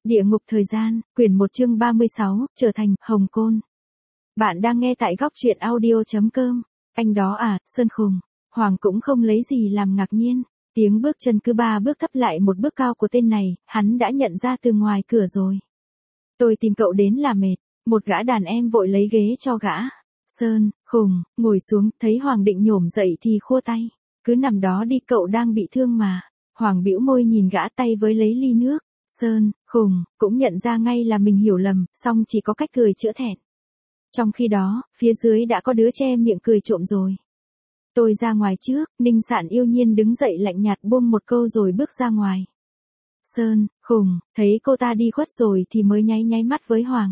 Địa ngục thời gian, quyển 1 chương 36, trở thành Hồng Côn. Bạn đang nghe tại góc truyện audio.com. Anh đó à, Sơn Khùng. Hoàng cũng không lấy gì làm ngạc nhiên. Tiếng bước chân cứ 3 bước thấp lại một bước cao của tên này, hắn đã nhận ra từ ngoài cửa rồi. Tôi tìm cậu đến là mệt. Một gã đàn em vội lấy ghế cho gã. Sơn Khùng ngồi xuống, thấy Hoàng định nhổm dậy thì khua tay. Cứ nằm đó đi, cậu đang bị thương mà. Hoàng bĩu môi nhìn gã, tay với lấy ly nước. Sơn Khùng cũng nhận ra ngay là mình hiểu lầm, song chỉ có cách cười chữa thẹn. Trong khi đó, phía dưới đã có đứa che miệng cười trộm rồi. Tôi ra ngoài trước, Ninh Sạn yêu nhiên đứng dậy lạnh nhạt buông một câu rồi bước ra ngoài. Sơn Khùng thấy cô ta đi khuất rồi thì mới nháy mắt với Hoàng.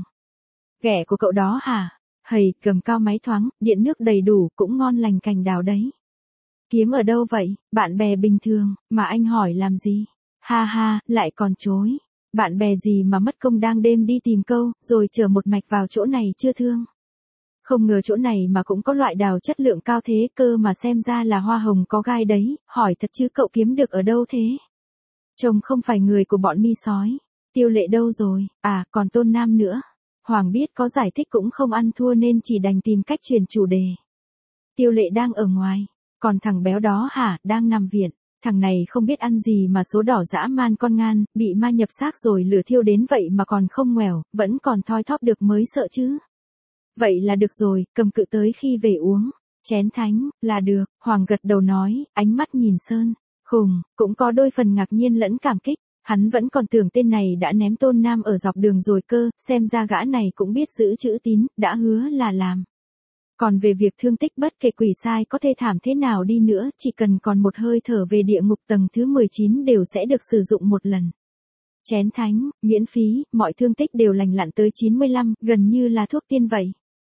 Ghẻ của cậu đó hả? Hầy, cầm cao máy thoáng, điện nước đầy đủ, cũng ngon lành cành đào đấy. Kiếm ở đâu vậy? Bạn bè bình thường, mà anh hỏi làm gì? Ha ha, lại còn chối. Bạn bè gì mà mất công đang đêm đi tìm câu, rồi chở một mạch vào chỗ này chưa thương. Không ngờ chỗ này mà cũng có loại đào chất lượng cao thế cơ, mà xem ra là hoa hồng có gai đấy, hỏi thật chứ cậu kiếm được ở đâu thế? Trông không phải người của bọn mi sói. Tiêu Lệ đâu rồi? À, còn Tôn Nam nữa. Hoàng biết có giải thích cũng không ăn thua nên chỉ đành tìm cách chuyển chủ đề. Tiêu Lệ đang ở ngoài. Còn thằng béo đó hả, đang nằm viện. Thằng này không biết ăn gì mà số đỏ dã man con ngan, bị ma nhập xác rồi lửa thiêu đến vậy mà còn không ngoẻo, vẫn còn thoi thóp được mới sợ chứ. Vậy là được rồi, cầm cự tới khi về uống. Chén thánh, là được, Hoàng gật đầu nói, ánh mắt nhìn Sơn Khùng, cũng có đôi phần ngạc nhiên lẫn cảm kích. Hắn vẫn còn tưởng tên này đã ném Tôn Nam ở dọc đường rồi cơ, xem ra gã này cũng biết giữ chữ tín, đã hứa là làm. Còn về việc thương tích bất kể quỷ sai có thê thảm thế nào đi nữa, chỉ cần còn một hơi thở về địa ngục tầng thứ 19 đều sẽ được sử dụng một lần. Chén thánh, miễn phí, mọi thương tích đều lành lặn tới 95, gần như là thuốc tiên vậy.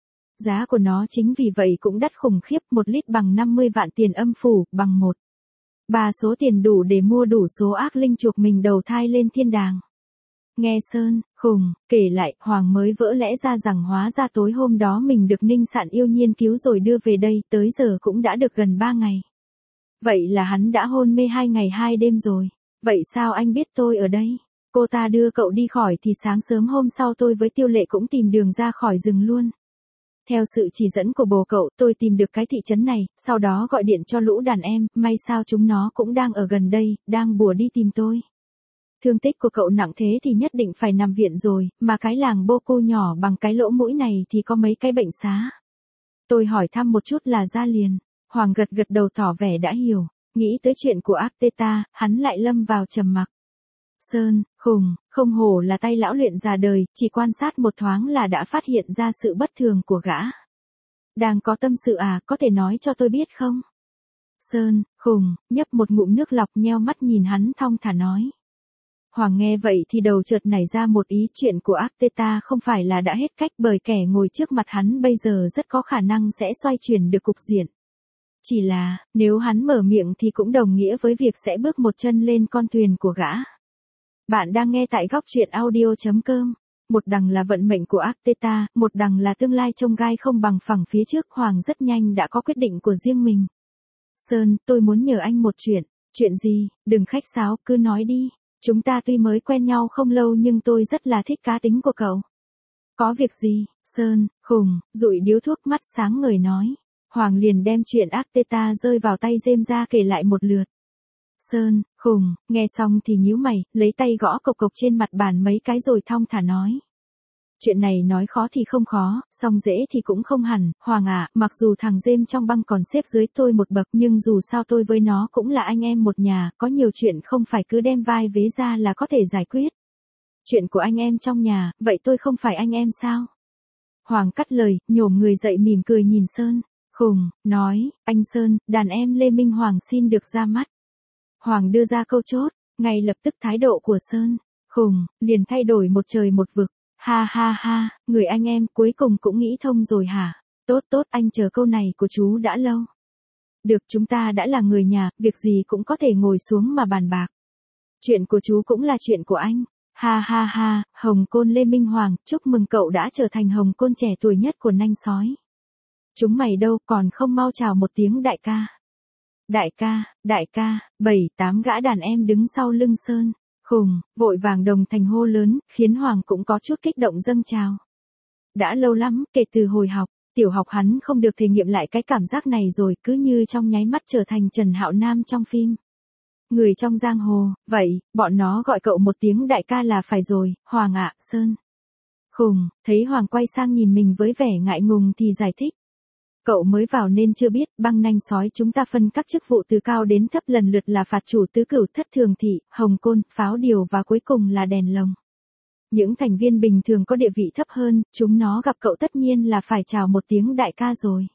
Giá của nó chính vì vậy cũng đắt khủng khiếp, 1 lít bằng 50 vạn tiền âm phủ, bằng 1/3 số tiền đủ để mua đủ số ác linh chuộc mình đầu thai lên thiên đàng. Nghe Sơn Khùng kể lại, Hoàng mới vỡ lẽ ra rằng hóa ra tối hôm đó mình được Ninh Sạn yêu nhiên cứu rồi đưa về đây, tới giờ cũng đã được gần 3 ngày. Vậy là hắn đã hôn mê 2 ngày 2 đêm rồi. Vậy sao anh biết tôi ở đây? Cô ta đưa cậu đi khỏi thì sáng sớm hôm sau tôi với Tiêu Lệ cũng tìm đường ra khỏi rừng luôn. Theo sự chỉ dẫn của bồ cậu, tôi tìm được cái thị trấn này, sau đó gọi điện cho lũ đàn em, may sao chúng nó cũng đang ở gần đây, đang bùa đi tìm tôi. Thương tích của cậu nặng thế thì nhất định phải nằm viện rồi, mà cái làng Bô Cô nhỏ bằng cái lỗ mũi này thì có mấy cái bệnh xá. Tôi hỏi thăm một chút là ra liền. Hoàng gật đầu tỏ vẻ đã hiểu, nghĩ tới chuyện của Acteta, hắn lại lâm vào trầm mặc. Sơn Khùng, không hổ là tay lão luyện già đời, chỉ quan sát một thoáng là đã phát hiện ra sự bất thường của gã. Đang có tâm sự à, có thể nói cho tôi biết không? Sơn Khùng nhấp một ngụm nước lọc, nheo mắt nhìn hắn thong thả nói. Hoàng nghe vậy thì đầu chợt nảy ra một ý, chuyện của Acteta không phải là đã hết cách, bởi kẻ ngồi trước mặt hắn bây giờ rất có khả năng sẽ xoay chuyển được cục diện. Chỉ là, nếu hắn mở miệng thì cũng đồng nghĩa với việc sẽ bước một chân lên con thuyền của gã. Bạn đang nghe tại góc truyện audio.com. Một đằng là vận mệnh của Acteta, một đằng là tương lai trông gai không bằng phẳng phía trước. Hoàng rất nhanh đã có quyết định của riêng mình. Sơn, tôi muốn nhờ anh một chuyện. Chuyện gì? Đừng khách sáo, cứ nói đi. Chúng ta tuy mới quen nhau không lâu nhưng tôi rất là thích cá tính của cậu. Có việc gì? Sơn Khùng dụi điếu thuốc, mắt sáng ngời nói. Hoàng liền đem chuyện Acteta rơi vào tay James ra kể lại một lượt. Sơn Khùng nghe xong thì nhíu mày, lấy tay gõ cộc cộc trên mặt bàn mấy cái rồi thong thả nói. Chuyện này nói khó thì không khó, song dễ thì cũng không hẳn. Hoàng ạ, mặc dù thằng James trong băng còn xếp dưới tôi một bậc, nhưng dù sao tôi với nó cũng là anh em một nhà, có nhiều chuyện không phải cứ đem vai vế ra là có thể giải quyết. Chuyện của anh em trong nhà, vậy tôi không phải anh em sao? Hoàng cắt lời, nhổm người dậy mỉm cười nhìn Sơn Khùng, nói, anh Sơn, đàn em Lê Minh Hoàng xin được ra mắt. Hoàng đưa ra câu chốt, ngay lập tức thái độ của Sơn Khùng liền thay đổi một trời một vực. Ha ha ha, người anh em cuối cùng cũng nghĩ thông rồi hả? Tốt, anh chờ câu này của chú đã lâu. Được, chúng ta đã là người nhà, việc gì cũng có thể ngồi xuống mà bàn bạc. Chuyện của chú cũng là chuyện của anh. Ha ha ha, Hồng Côn Lê Minh Hoàng, chúc mừng cậu đã trở thành Hồng Côn trẻ tuổi nhất của nanh sói. Chúng mày đâu, còn không mau chào một tiếng đại ca. Đại ca, 7-8 gã đàn em đứng sau lưng Sơn khùng, vội vàng đồng thành hô lớn, khiến Hoàng cũng có chút kích động dâng trào. Đã lâu lắm, kể từ hồi học, tiểu học hắn không được thể nghiệm lại cái cảm giác này rồi, cứ như trong nháy mắt trở thành Trần Hạo Nam trong phim. Người trong giang hồ, vậy, bọn nó gọi cậu một tiếng đại ca là phải rồi, Hoàng ạ, Sơn. Khùng, thấy Hoàng quay sang nhìn mình với vẻ ngại ngùng thì giải thích. Cậu mới vào nên chưa biết, Băng Nanh Sói chúng ta phân các chức vụ từ cao đến thấp lần lượt là phạt chủ tứ cửu thất thường thị, hồng côn, pháo điều và cuối cùng là đèn lồng. Những thành viên bình thường có địa vị thấp hơn, chúng nó gặp cậu tất nhiên là phải chào một tiếng đại ca rồi.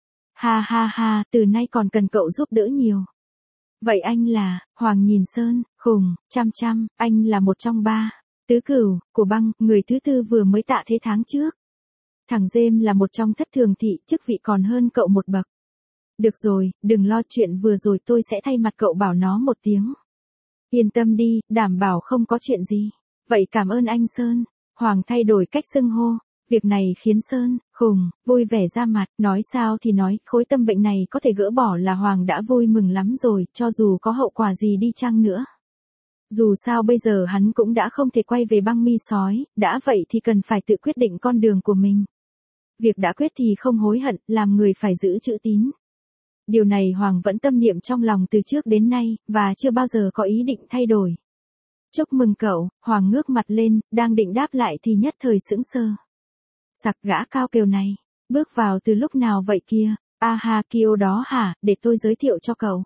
Ha ha ha, từ nay còn cần cậu giúp đỡ nhiều. Vậy anh là, Hoàng nhìn Sơn, khùng, chăm, anh là một trong ba, tứ cửu, của Băng, người thứ tư vừa mới tạ thế tháng trước. Thằng Dêm là một trong thất thường thị, chức vị còn hơn cậu một bậc. Được rồi, đừng lo chuyện vừa rồi tôi sẽ thay mặt cậu bảo nó một tiếng. Yên tâm đi, đảm bảo không có chuyện gì. Vậy cảm ơn anh Sơn. Hoàng thay đổi cách xưng hô. Việc này khiến Sơn, khùng, vui vẻ ra mặt. Nói sao thì nói, khối tâm bệnh này có thể gỡ bỏ là Hoàng đã vui mừng lắm rồi, cho dù có hậu quả gì đi chăng nữa. Dù sao bây giờ hắn cũng đã không thể quay về Băng Mi Sói, đã vậy thì cần phải tự quyết định con đường của mình. Việc đã quyết thì không hối hận, làm người phải giữ chữ tín. Điều này Hoàng vẫn tâm niệm trong lòng từ trước đến nay, và chưa bao giờ có ý định thay đổi. Chúc mừng cậu, Hoàng ngước mặt lên, đang định đáp lại thì nhất thời sững sờ. Sặc gã cao kiều này, bước vào từ lúc nào vậy kia, ha Kyo đó hả, để tôi giới thiệu cho cậu.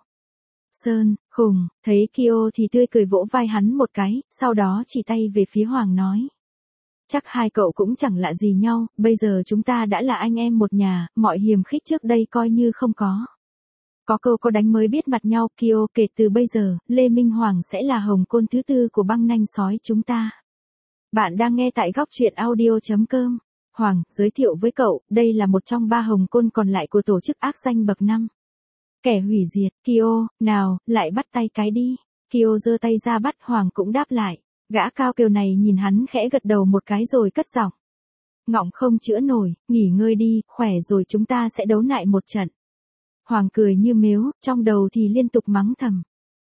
Sơn, khùng, thấy Kyo thì tươi cười vỗ vai hắn một cái, sau đó chỉ tay về phía Hoàng nói. Chắc hai cậu cũng chẳng lạ gì nhau, bây giờ chúng ta đã là anh em một nhà, mọi hiềm khích trước đây coi như không có. Có câu có đánh mới biết mặt nhau, Kyo, kể từ bây giờ, Lê Minh Hoàng sẽ là hồng côn thứ tư của Băng Nanh Sói chúng ta. Bạn đang nghe tại góc truyện audio.com. Hoàng, giới thiệu với cậu, đây là một trong ba hồng côn còn lại của tổ chức ác danh bậc 5. Kẻ hủy diệt, Kyo, nào, lại bắt tay cái đi. Kyo giơ tay ra bắt, Hoàng cũng đáp lại. Gã cao kiều này nhìn hắn khẽ gật đầu một cái rồi cất giọng. Ngọng không chữa nổi, nghỉ ngơi đi, khỏe rồi chúng ta sẽ đấu lại một trận. Hoàng cười như mếu, trong đầu thì liên tục mắng thầm.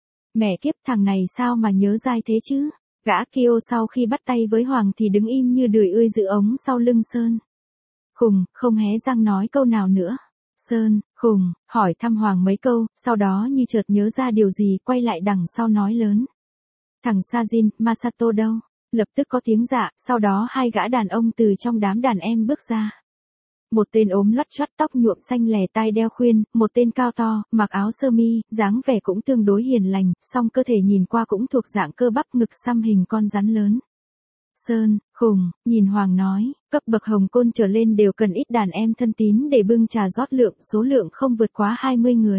Mẹ kiếp, thằng này sao mà nhớ dai thế chứ? Gã Kyo sau khi bắt tay với Hoàng thì đứng im như đười ươi giữ ống sau lưng Sơn. Khùng, không hé răng nói câu nào nữa. Sơn, khùng, hỏi thăm Hoàng mấy câu, sau đó như chợt nhớ ra điều gì, quay lại đằng sau nói lớn. Thằng Sajin, Masato đâu? Lập tức có tiếng dạ, sau đó hai gã đàn ông từ trong đám đàn em bước ra. Một tên ốm lót chót tóc nhuộm xanh lè tai đeo khuyên, một tên cao to, mặc áo sơ mi, dáng vẻ cũng tương đối hiền lành, song cơ thể nhìn qua cũng thuộc dạng cơ bắp ngực xăm hình con rắn lớn. Sơn, khùng, nhìn Hoàng nói, cấp bậc hồng côn trở lên đều cần ít đàn em thân tín để bưng trà rót lượng, số lượng không vượt quá 20 người.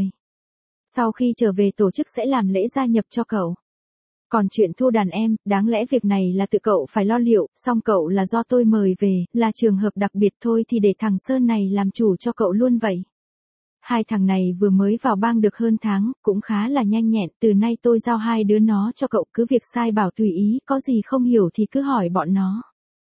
Sau khi trở về tổ chức sẽ làm lễ gia nhập cho cậu. Còn chuyện thu đàn em, đáng lẽ việc này là tự cậu phải lo liệu, song cậu là do tôi mời về, là trường hợp đặc biệt thôi thì để thằng Sơn này làm chủ cho cậu luôn vậy. Hai thằng này vừa mới vào bang được hơn tháng, cũng khá là nhanh nhẹn, từ nay tôi giao hai đứa nó cho cậu, cứ việc sai bảo tùy ý, có gì không hiểu thì cứ hỏi bọn nó.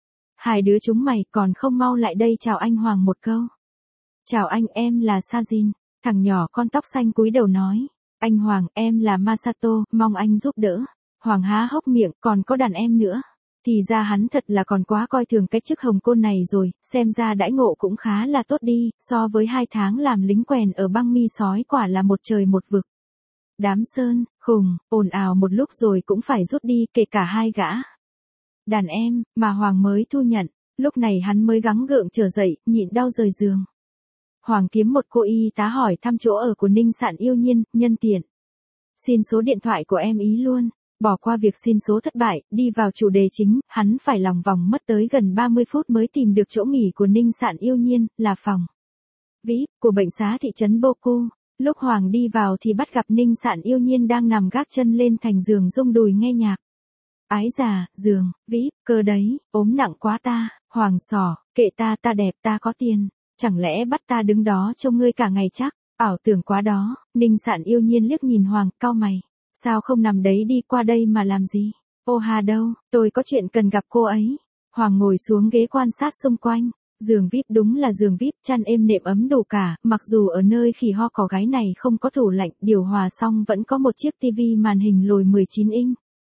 Hai đứa chúng mày còn không mau lại đây chào anh Hoàng một câu. Chào anh, em là Sajin, thằng nhỏ con tóc xanh cúi đầu nói. Anh Hoàng, em là Masato, mong anh giúp đỡ. Hoàng há hốc miệng, còn có đàn em nữa. Thì ra hắn thật là còn quá coi thường cái chức hồng côn này rồi, xem ra đãi ngộ cũng khá là tốt đi, so với 2 tháng làm lính quèn ở Băng Mi Sói quả là một trời một vực. Đám Sơn, khùng, ồn ào một lúc rồi cũng phải rút đi, kể cả hai gã đàn em, mà Hoàng mới thu nhận, lúc này hắn mới gắng gượng trở dậy, nhịn đau rời giường. Hoàng kiếm một cô y tá hỏi thăm chỗ ở của Ninh Sạn Yêu Nhiên, nhân tiện. Xin số điện thoại của em ý luôn. Bỏ qua việc xin số thất bại, đi vào chủ đề chính, hắn phải lòng vòng mất tới gần 30 phút mới tìm được chỗ nghỉ của Ninh Sạn Yêu Nhiên, là phòng VIP của bệnh xá thị trấn Boku. Lúc Hoàng đi vào thì bắt gặp Ninh Sạn Yêu Nhiên đang nằm gác chân lên thành giường rung đùi nghe nhạc. Ái già, giường, VIP, cơ đấy, ốm nặng quá ta, Hoàng xỏ, kệ ta, ta đẹp, ta có tiền, chẳng lẽ bắt ta đứng đó trông ngươi cả ngày chắc, ảo tưởng quá đó. Ninh Sạn Yêu Nhiên liếc nhìn Hoàng, cau mày. Sao không nằm đấy đi qua đây mà làm gì? Ô hà đâu, tôi có chuyện cần gặp cô ấy. Hoàng ngồi xuống ghế quan sát xung quanh. Giường VIP đúng là giường VIP, chăn êm nệm ấm đủ cả, mặc dù ở nơi khỉ ho có gái này không có tủ lạnh, điều hòa xong vẫn có một chiếc tivi màn hình lồi 19 inch.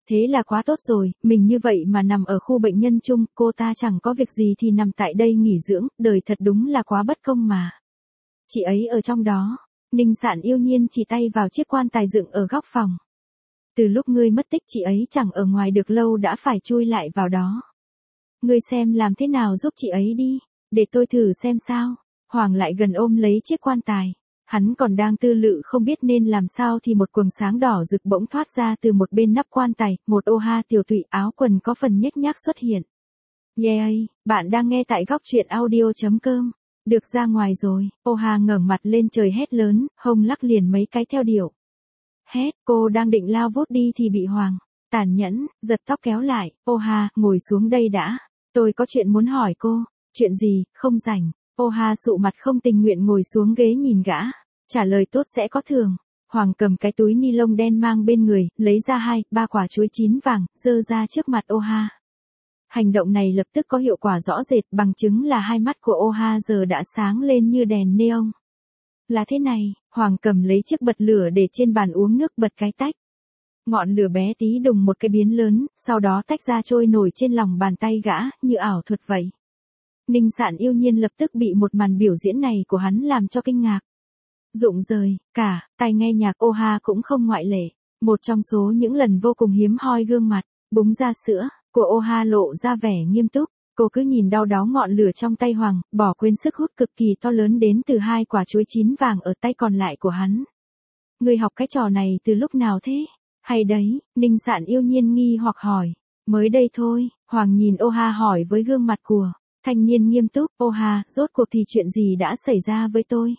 Thế là quá tốt rồi, mình như vậy mà nằm ở khu bệnh nhân chung, cô ta chẳng có việc gì thì nằm tại đây nghỉ dưỡng, đời thật đúng là quá bất công mà. Chị ấy ở trong đó. Ninh Sạn yêu nhiên chỉ tay vào chiếc quan tài dựng ở góc phòng. Từ lúc ngươi mất tích chị ấy chẳng ở ngoài được lâu đã phải chui lại vào đó. Ngươi xem làm thế nào giúp chị ấy đi, để tôi thử xem sao. Hoàng lại gần ôm lấy chiếc quan tài. Hắn còn đang tư lự không biết nên làm sao thì một quầng sáng đỏ rực bỗng thoát ra từ một bên nắp quan tài, một ô ha tiểu tụy áo quần có phần nhếch nhác xuất hiện. Yeah, bạn đang nghe tại góc truyện audio.com. Được ra ngoài rồi, ô ha ngẩng mặt lên trời hét lớn, hông lắc liền mấy cái theo điệu. Hét, cô đang định lao vút đi thì bị Hoàng tàn nhẫn giật tóc kéo lại. Ô ha, ngồi xuống đây đã. Tôi có chuyện muốn hỏi cô. Chuyện gì, không rảnh. Ô ha sụ mặt không tình nguyện ngồi xuống ghế nhìn gã. Trả lời tốt sẽ có thưởng. Hoàng cầm cái túi ni lông đen mang bên người, lấy ra 2-3 quả chuối chín vàng, giơ ra trước mặt ô ha. Hành động này lập tức có hiệu quả rõ rệt, bằng chứng là hai mắt của ô ha giờ đã sáng lên như đèn neon. Là thế này, Hoàng cầm lấy chiếc bật lửa để trên bàn uống nước bật cái tách. Ngọn lửa bé tí đùng một cái biến lớn, sau đó tách ra trôi nổi trên lòng bàn tay gã, như ảo thuật vậy. Ninh Sạn yêu nhiên lập tức bị một màn biểu diễn này của hắn làm cho kinh ngạc. Rụng rời, cả, tai nghe nhạc ô ha cũng không ngoại lệ. Một trong số những lần vô cùng hiếm hoi gương mặt, búng ra sữa, của ô ha lộ ra vẻ nghiêm túc. Cô cứ nhìn đau đáu ngọn lửa trong tay Hoàng, bỏ quên sức hút cực kỳ to lớn đến từ 2 quả chuối chín vàng ở tay còn lại của hắn. Ngươi học cái trò này từ lúc nào thế? Hay đấy, Ninh Sạn yêu nhiên nghi hoặc hỏi. Mới đây thôi, Hoàng nhìn ô ha hỏi với gương mặt của thanh niên nghiêm túc. Ô ha, rốt cuộc thì chuyện gì đã xảy ra với tôi?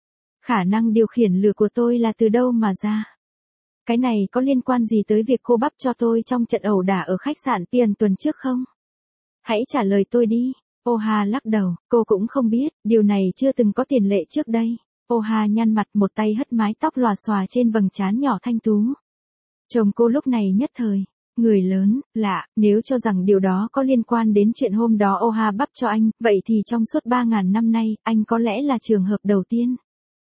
Khả năng điều khiển lửa của tôi là từ đâu mà ra? Cái này có liên quan gì tới việc cô bắp cho tôi trong trận ẩu đả ở khách sạn Tiền tuần trước không? Hãy trả lời tôi đi. Ô ha lắc đầu, cô cũng không biết, điều này chưa từng có tiền lệ trước đây. Ô ha nhăn mặt, một tay hất mái tóc lòa xòa trên vầng trán nhỏ thanh tú. Chồng cô lúc này nhất thời, người lớn, lạ, nếu cho rằng điều đó có liên quan đến chuyện hôm đó ô ha bắp cho anh, vậy thì trong suốt 3.000 năm nay, anh có lẽ là trường hợp đầu tiên.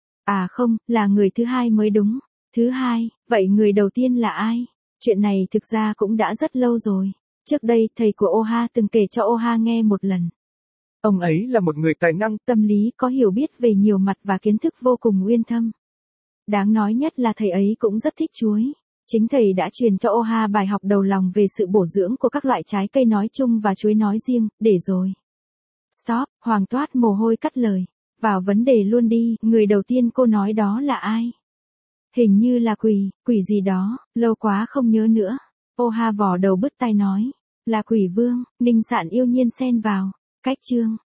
À không, là người thứ hai mới đúng. Thứ hai, vậy người đầu tiên là ai? Chuyện này thực ra cũng đã rất lâu rồi. Trước đây, thầy của ô ha từng kể cho ô ha nghe một lần. Ông ấy là một người tài năng, tâm lý có hiểu biết về nhiều mặt và kiến thức vô cùng uyên thâm. Đáng nói nhất là thầy ấy cũng rất thích chuối. Chính thầy đã truyền cho ô ha bài học đầu lòng về sự bổ dưỡng của các loại trái cây nói chung và chuối nói riêng, để rồi. Stop, Hoàng toát mồ hôi cắt lời. Vào vấn đề luôn đi, người đầu tiên cô nói đó là ai? Hình như là quỷ gì đó, lâu quá không nhớ nữa. Ô ha vò đầu bứt tai nói. Là quỷ vương. Ninh Sạn yêu nhiên xen vào. Cách chương.